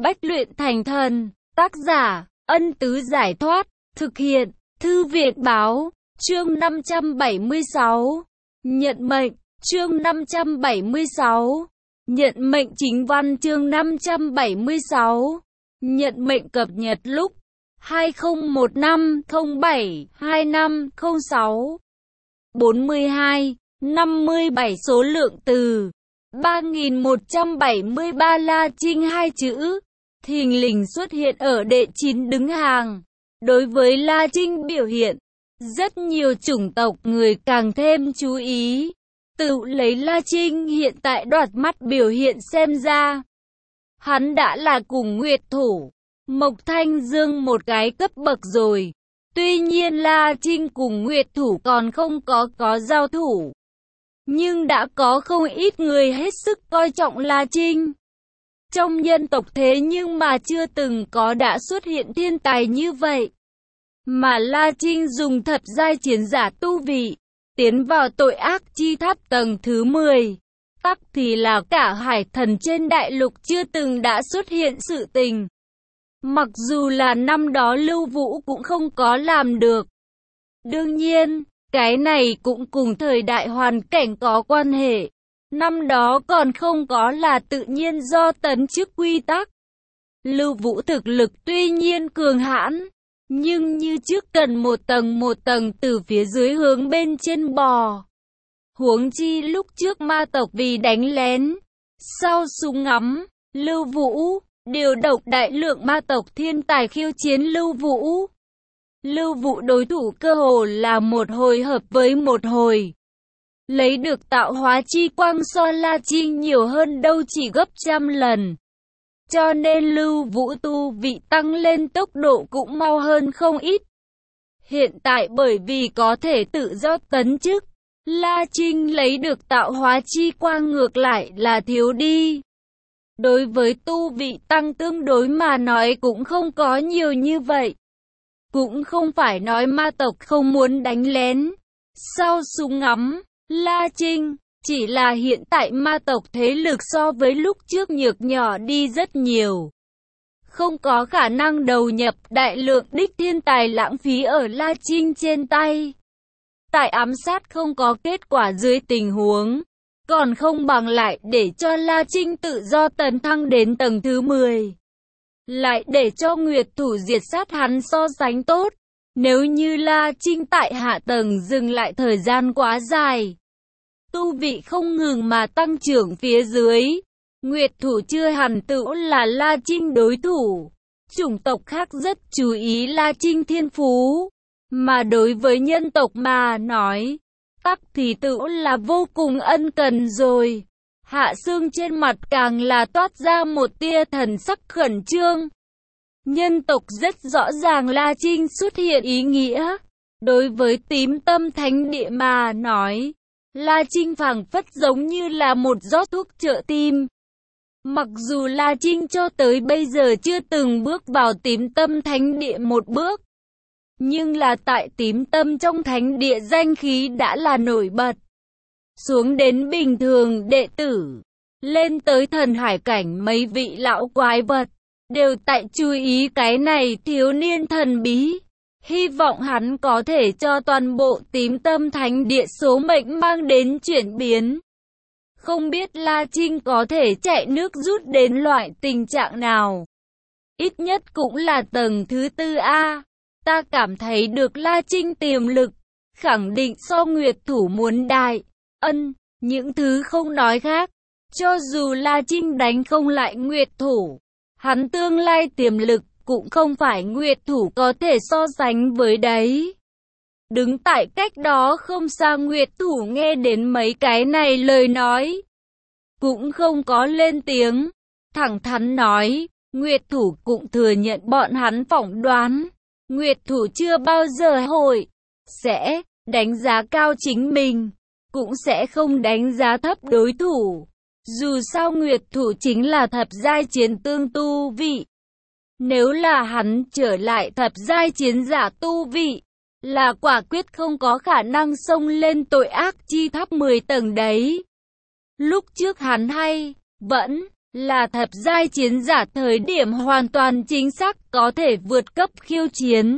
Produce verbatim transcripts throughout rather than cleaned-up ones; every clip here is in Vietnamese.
Bách luyện thành thần. Tác giả, Ân Tứ Giải Thoát. Thực hiện, Thư viện Báo. Chương năm trăm bảy mươi sáu. Nhận mệnh. Chương năm trăm bảy mươi sáu. Nhận mệnh chính văn. Chương năm trăm bảy mươi sáu. Nhận mệnh cập nhật lúc hai không một năm không bảy hai năm không sáu. bốn mươi hai, năm mươi bảy số lượng từ ba nghìn một trăm bảy mươi ba. La Trinh hai chữ thình lình xuất hiện ở đệ chín đứng hàng. Đối với La Trinh biểu hiện, rất nhiều chủng tộc người càng thêm chú ý. Tự lấy La Trinh hiện tại đoạt mắt biểu hiện xem ra, hắn đã là cùng Nguyệt Thủ, Mộc Thanh Dương một cái cấp bậc rồi. Tuy nhiên La Trinh cùng Nguyệt Thủ còn không có có giao thủ, nhưng đã có không ít người hết sức coi trọng La Trinh. Trong nhân tộc thế nhưng mà chưa từng có đã xuất hiện thiên tài như vậy. Mà La Trinh dùng thập giai chiến giả tu vị, tiến vào tội ác chi tháp tầng thứ mười. Tắc thì là cả hải thần trên đại lục chưa từng đã xuất hiện sự tình. Mặc dù là năm đó Lưu Vũ cũng không có làm được. Đương nhiên, cái này cũng cùng thời đại hoàn cảnh có quan hệ. Năm đó còn không có là tự nhiên do tấn chức quy tắc. Lưu Vũ thực lực tuy nhiên cường hãn, nhưng như trước cần một tầng một tầng từ phía dưới hướng bên trên bò. Huống chi lúc trước ma tộc vì đánh lén, sau súng ngắm, Lưu Vũ điều động đại lượng ma tộc thiên tài khiêu chiến Lưu Vũ. Lưu Vũ đối thủ cơ hồ là một hồi hợp với một hồi. Lấy được tạo hóa chi quang so La Trinh nhiều hơn đâu chỉ gấp trăm lần. Cho nên Lưu Vũ tu vị tăng lên tốc độ cũng mau hơn không ít. Hiện tại bởi vì có thể tự do tấn chức, La Trinh lấy được tạo hóa chi quang ngược lại là thiếu đi. Đối với tu vị tăng tương đối mà nói cũng không có nhiều như vậy. Cũng không phải nói ma tộc không muốn đánh lén. Sau súng ngắm, La Trinh, chỉ là hiện tại ma tộc thế lực so với lúc trước nhược nhỏ đi rất nhiều. Không có khả năng đầu nhập đại lượng đích thiên tài lãng phí ở La Trinh trên tay. Tại ám sát không có kết quả dưới tình huống, còn không bằng lại để cho La Trinh tự do tấn thăng đến tầng thứ mười. Lại để cho Nguyệt Thủ diệt sát hắn so sánh tốt. Nếu như La Trinh tại hạ tầng dừng lại thời gian quá dài, tu vị không ngừng mà tăng trưởng phía dưới, Nguyệt Thủ chưa hẳn tự là La Trinh đối thủ. Chủng tộc khác rất chú ý La Trinh thiên phú, mà đối với nhân tộc mà nói, tắc thì tự là vô cùng ân cần rồi. Hạ Xương trên mặt càng là toát ra một tia thần sắc khẩn trương. Nhân tộc rất rõ ràng La Trinh xuất hiện ý nghĩa. Đối với tím tâm thánh địa mà nói, La Trinh phảng phất giống như là một giót thuốc trợ tim. Mặc dù La Trinh cho tới bây giờ chưa từng bước vào tím tâm thánh địa một bước, nhưng là tại tím tâm trong thánh địa danh khí đã là nổi bật. Xuống đến bình thường đệ tử, lên tới thần hải cảnh mấy vị lão quái vật, đều tại chú ý cái này thiếu niên thần bí. Hy vọng hắn có thể cho toàn bộ tím tâm thánh địa số mệnh mang đến chuyển biến. Không biết La Trinh có thể chạy nước rút đến loại tình trạng nào. Ít nhất cũng là tầng thứ tư A. Ta cảm thấy được La Trinh tiềm lực, khẳng định so Nguyệt Thủ muốn đại. Ân, những thứ không nói khác. Cho dù La Trinh đánh không lại Nguyệt Thủ, hắn tương lai tiềm lực cũng không phải Nguyệt Thủ có thể so sánh với đấy. Đứng tại cách đó không xa Nguyệt Thủ nghe đến mấy cái này lời nói, cũng không có lên tiếng, thẳng thắn nói, Nguyệt Thủ cũng thừa nhận bọn hắn phỏng đoán. Nguyệt Thủ chưa bao giờ hội sẽ đánh giá cao chính mình, cũng sẽ không đánh giá thấp đối thủ. Dù sao Nguyệt Thủ chính là thập giai chiến tương tu vị. Nếu là hắn trở lại thập giai chiến giả tu vị, là quả quyết không có khả năng xông lên tội ác chi tháp mười tầng đấy. Lúc trước hắn hay vẫn là thập giai chiến giả thời điểm hoàn toàn chính xác có thể vượt cấp khiêu chiến.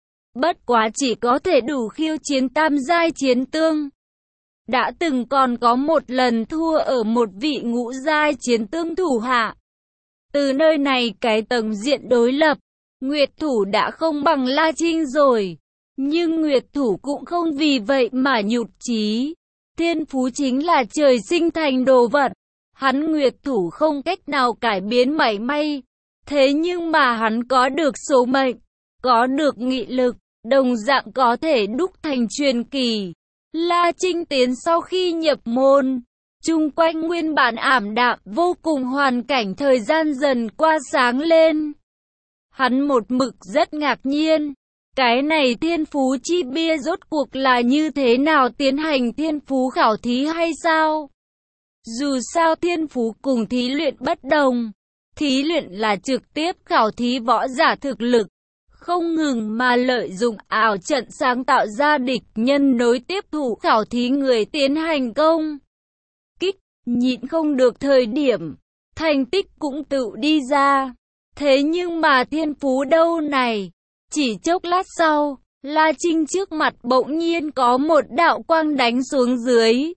Bất quá chỉ có thể đủ khiêu chiến tam giai chiến tương. Đã từng còn có một lần thua ở một vị ngũ giai chiến tương thủ hạ. Từ nơi này cái tầng diện đối lập, Nguyệt Thủ đã không bằng La Trinh rồi. Nhưng Nguyệt Thủ cũng không vì vậy mà nhụt chí. Thiên phú chính là trời sinh thành đồ vật. Hắn Nguyệt Thủ không cách nào cải biến mảy may. Thế nhưng mà hắn có được số mệnh, có được nghị lực, đồng dạng có thể đúc thành truyền kỳ. La Trinh Tiến sau khi nhập môn, chung quanh nguyên bản ảm đạm vô cùng hoàn cảnh thời gian dần qua sáng lên. Hắn một mực rất ngạc nhiên, cái này thiên phú chi bia rốt cuộc là như thế nào, tiến hành thiên phú khảo thí hay sao? Dù sao thiên phú cùng thí luyện bất đồng, thí luyện là trực tiếp khảo thí võ giả thực lực, không ngừng mà lợi dụng ảo trận sáng tạo ra địch nhân nối tiếp thủ khảo thí người tiến hành công kích, nhịn không được thời điểm, thành tích cũng tự đi ra. Thế nhưng mà thiên phú đâu này? Chỉ chốc lát sau, La Trinh trước mặt bỗng nhiên có một đạo quang đánh xuống dưới.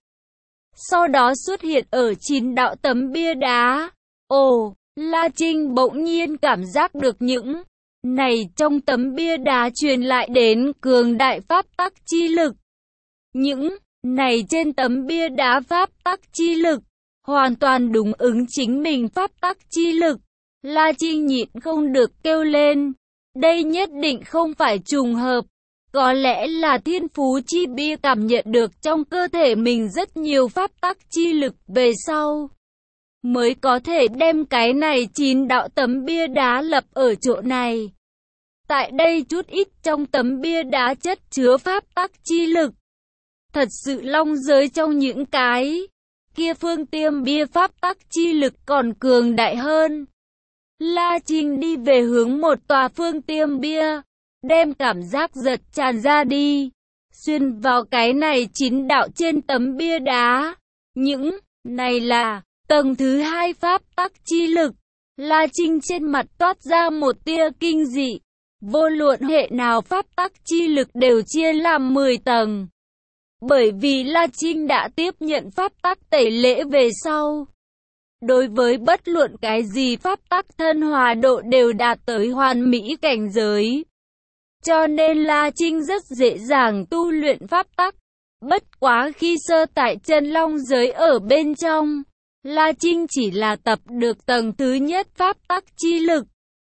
Sau đó xuất hiện ở chín đạo tấm bia đá. Ồ, La Trinh bỗng nhiên cảm giác được những này trong tấm bia đá truyền lại đến cường đại pháp tắc chi lực. Những này trên tấm bia đá pháp tắc chi lực, hoàn toàn đúng ứng chính mình pháp tắc chi lực. La Trinh nhịn không được kêu lên. Đây nhất định không phải trùng hợp. Có lẽ là thiên phú chi bia cảm nhận được trong cơ thể mình rất nhiều pháp tắc chi lực về sau, mới có thể đem cái này chín đạo tấm bia đá lập ở chỗ này. Tại đây chút ít trong tấm bia đá chất chứa pháp tắc chi lực. Thật sự long giới trong những cái kia phương tiêm bia pháp tắc chi lực còn cường đại hơn. La Trinh đi về hướng một tòa phương tiêm bia, đem cảm giác giật tràn ra đi, xuyên vào cái này chín đạo trên tấm bia đá. Những này là tầng thứ hai pháp tắc chi lực. La Trinh trên mặt toát ra một tia kinh dị. Vô luận hệ nào pháp tắc chi lực đều chia làm mười tầng. Bởi vì La Trinh đã tiếp nhận pháp tắc tẩy lễ về sau, đối với bất luận cái gì pháp tắc thân hòa độ đều đạt tới hoàn mỹ cảnh giới. Cho nên La Trinh rất dễ dàng tu luyện pháp tắc. Bất quá khi sơ tại chân long giới ở bên trong, La Trinh chỉ là tập được tầng thứ nhất pháp tắc chi lực.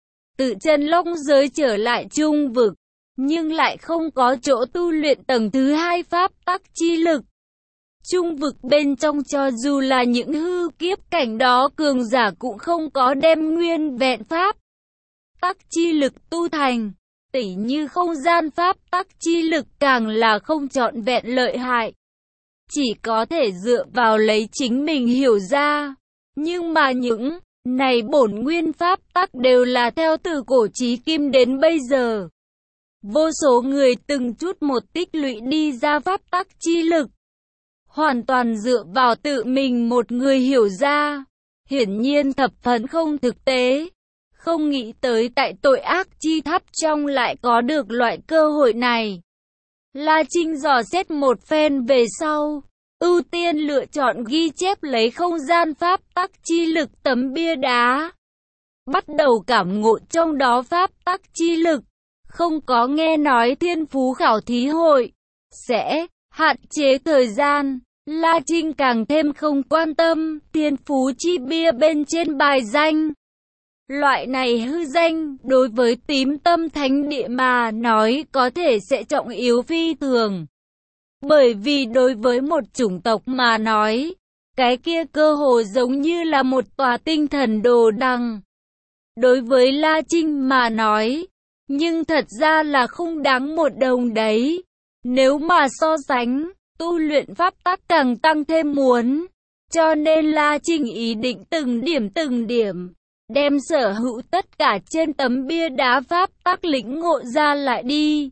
Từ chân long giới trở lại trung vực, nhưng lại không có chỗ tu luyện tầng thứ hai pháp tắc chi lực. Trung vực bên trong cho dù là những hư kiếp cảnh đó cường giả cũng không có đem nguyên vẹn pháp tắc chi lực tu thành. Tỉ như không gian pháp tắc chi lực càng là không trọn vẹn lợi hại. Chỉ có thể dựa vào lấy chính mình hiểu ra. Nhưng mà những này bổn nguyên pháp tắc đều là theo từ cổ chí kim đến bây giờ. Vô số người từng chút một tích lũy đi ra pháp tắc chi lực. Hoàn toàn dựa vào tự mình một người hiểu ra. Hiển nhiên thập phần không thực tế. Không nghĩ tới tại tội ác chi tháp trong lại có được loại cơ hội này. La Trinh dò xét một phen về sau, ưu tiên lựa chọn ghi chép lấy không gian pháp tắc chi lực tấm bia đá. Bắt đầu cảm ngộ trong đó pháp tắc chi lực. Không có nghe nói thiên phú khảo thí hội sẽ hạn chế thời gian. La Trinh càng thêm không quan tâm thiên phú chi bia bên trên bài danh. Loại này hư danh, đối với tím tâm thánh địa mà nói có thể sẽ trọng yếu phi thường. Bởi vì đối với một chủng tộc mà nói, cái kia cơ hồ giống như là một tòa tinh thần đồ đằng. Đối với La Trinh mà nói, nhưng thật ra là không đáng một đồng đấy. Nếu mà so sánh, tu luyện pháp tắc càng tăng thêm muốn. Cho nên La Trinh ý định từng điểm từng điểm, đem sở hữu tất cả trên tấm bia đá pháp tắc lĩnh ngộ ra lại đi.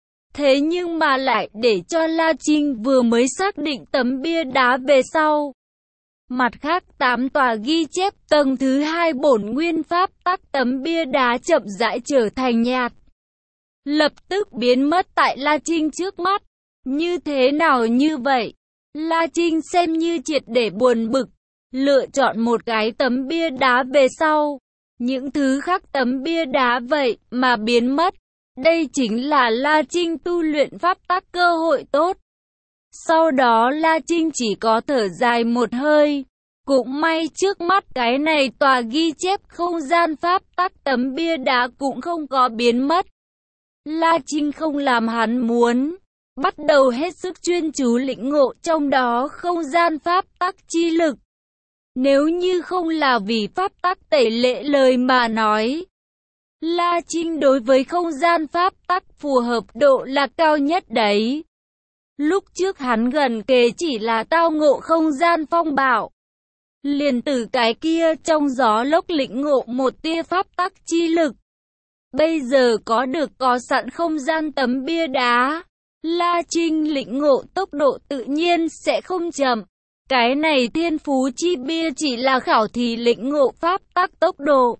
Thế nhưng mà lại để cho La Trinh vừa mới xác định tấm bia đá về sau, Mặt khác tám tòa ghi chép tầng thứ hai bổn nguyên pháp tắc tấm bia đá chậm rãi trở thành nhạt, lập tức biến mất tại La Trinh trước mắt. Như thế nào như vậy? La Trinh xem như triệt để buồn bực, lựa chọn một cái tấm bia đá về sau. Những thứ khác tấm bia đá vậy mà biến mất. Đây chính là La Trinh tu luyện pháp tắc cơ hội tốt. Sau đó La Trinh chỉ có thở dài một hơi. Cũng may trước mắt cái này tòa ghi chép không gian pháp tắc tấm bia đá cũng không có biến mất. La Trinh không làm hắn muốn, bắt đầu hết sức chuyên chú lĩnh ngộ trong đó không gian pháp tắc chi lực. Nếu như không là vì pháp tắc tẩy lệ lời mà nói, La Trinh đối với không gian pháp tắc phù hợp độ là cao nhất đấy. Lúc trước hắn gần kề chỉ là tao ngộ không gian phong bạo, liền từ cái kia trong gió lốc lĩnh ngộ một tia pháp tắc chi lực. Bây giờ có được có sẵn không gian tấm bia đá, La Trinh lĩnh ngộ tốc độ tự nhiên sẽ không chậm. Cái này thiên phú chi bia chỉ là khảo thí lĩnh ngộ pháp tắc tốc độ.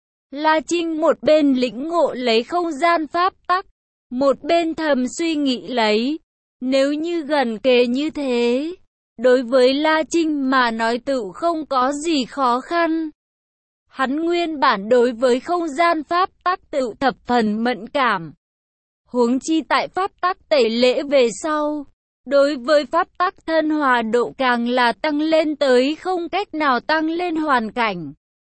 La Trinh một bên lĩnh ngộ lấy không gian pháp tắc, một bên thầm suy nghĩ lấy, nếu như gần kề như thế, đối với La Trinh mà nói tự không có gì khó khăn. Hắn nguyên bản đối với không gian pháp tắc tự thập phần mẫn cảm. Huống chi tại pháp tắc tẩy lễ về sau, đối với pháp tắc thân hòa độ càng là tăng lên tới không cách nào tăng lên hoàn cảnh.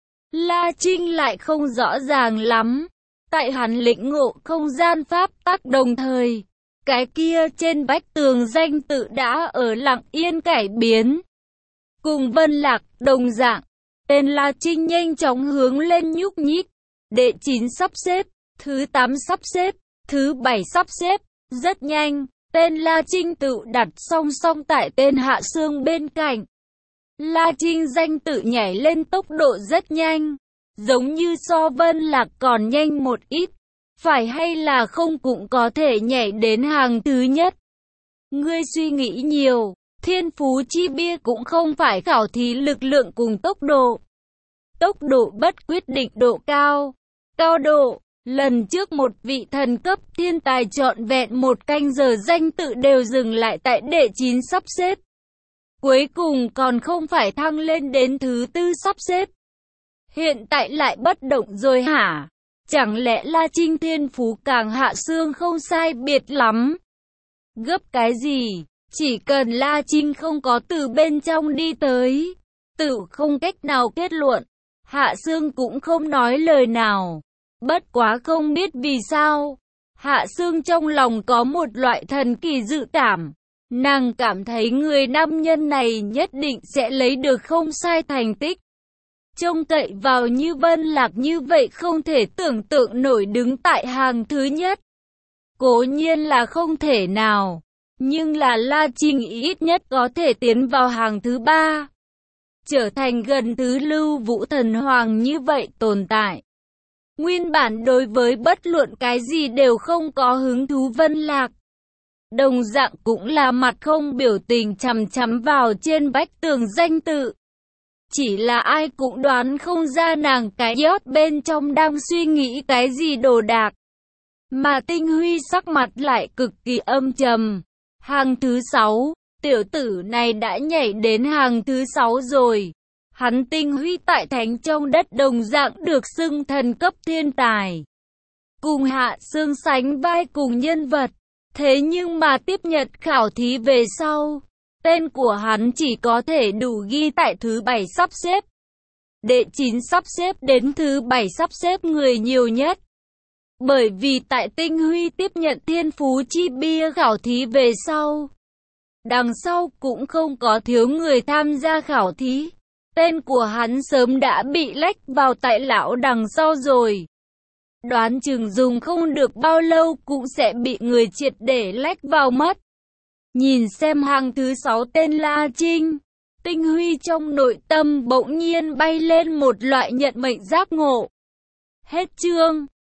La Trinh lại không rõ ràng lắm. Tại hắn lĩnh ngộ không gian pháp tắc đồng thời, cái kia trên vách tường danh tự đã ở lặng yên cải biến. Cùng Vân Lạc đồng dạng, tên La Trinh nhanh chóng hướng lên nhúc nhích. Đệ chín sắp xếp, thứ tám sắp xếp, thứ bảy sắp xếp, rất nhanh, tên La Trinh tự đặt song song tại tên Hạ Sương bên cạnh. La Trinh danh tự nhảy lên tốc độ rất nhanh, giống như so Vân Lạc còn nhanh một ít, phải hay là không cũng có thể nhảy đến hàng thứ nhất. Ngươi suy nghĩ nhiều, thiên phú chi bia cũng không phải khảo thí lực lượng cùng tốc độ. Tốc độ bất quyết định độ cao, cao độ. Lần trước một vị thần cấp thiên tài trọn vẹn một canh giờ danh tự đều dừng lại tại đệ chín sắp xếp. Cuối cùng còn không phải thăng lên đến thứ tư sắp xếp. Hiện tại lại bất động rồi hả? Chẳng lẽ La Trinh thiên phú càng Hạ Sương không sai biệt lắm? Gấp cái gì? Chỉ cần La Trinh không có từ bên trong đi tới, tự không cách nào kết luận. Hạ Sương cũng không nói lời nào. Bất quá không biết vì sao, Hạ Sương trong lòng có một loại thần kỳ dự cảm. Nàng cảm thấy người nam nhân này nhất định sẽ lấy được không sai thành tích. Trông cậy vào như Vân Lạc như vậy không thể tưởng tượng nổi đứng tại hàng thứ nhất. Cố nhiên là không thể nào, nhưng là La Trinh ít nhất có thể tiến vào hàng thứ ba. Trở thành gần thứ Lưu Vũ Thần Hoàng như vậy tồn tại. Nguyên bản đối với bất luận cái gì đều không có hứng thú Vân Lạc. Đồng dạng cũng là mặt không biểu tình chằm chằm vào trên vách tường danh tự. Chỉ là ai cũng đoán không ra nàng cái yót bên trong đang suy nghĩ cái gì đồ đạc. Mà Tinh Huy sắc mặt lại cực kỳ âm trầm. Hàng thứ sáu, tiểu tử này đã nhảy đến hàng thứ sáu rồi. Hắn Tinh Huy tại thánh trong đất đồng dạng được xưng thần cấp thiên tài. Cùng Hạ Sương sánh vai cùng nhân vật. Thế nhưng mà tiếp nhận khảo thí về sau, tên của hắn chỉ có thể đủ ghi tại thứ bảy sắp xếp. Đệ chín sắp xếp đến thứ bảy sắp xếp người nhiều nhất. Bởi vì tại Tinh Huy tiếp nhận thiên phú chi bia khảo thí về sau, đằng sau cũng không có thiếu người tham gia khảo thí. Tên của hắn sớm đã bị lách vào tại lão đằng sau rồi. Đoán chừng dùng không được bao lâu cũng sẽ bị người triệt để lách vào mất. Nhìn xem hàng thứ sáu tên La Trinh, Tinh Huy trong nội tâm bỗng nhiên bay lên một loại nhận mệnh giác ngộ. Hết chương.